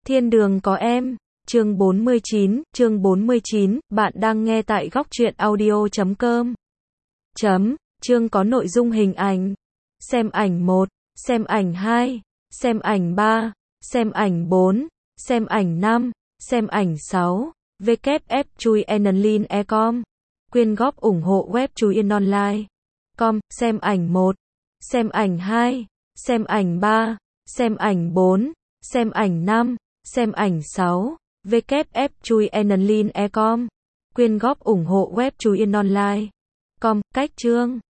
Thiên đường có em, chương 49, bạn đang nghe tại góc truyện audio.com. Chương có nội dung hình ảnh. Xem ảnh 1, xem ảnh 2, xem ảnh 3, xem ảnh 4, xem ảnh 5, xem ảnh 6. WF Chui Enlin Ecom. Quyên góp ủng hộ web Chui Yên Online. Com, xem ảnh 1, xem ảnh 2, xem ảnh 3, xem ảnh 4, xem ảnh 5, xem ảnh 6. WF Chui Enlin Ecom. Quyên góp ủng hộ web Chui Yên Online. Com, cách chương.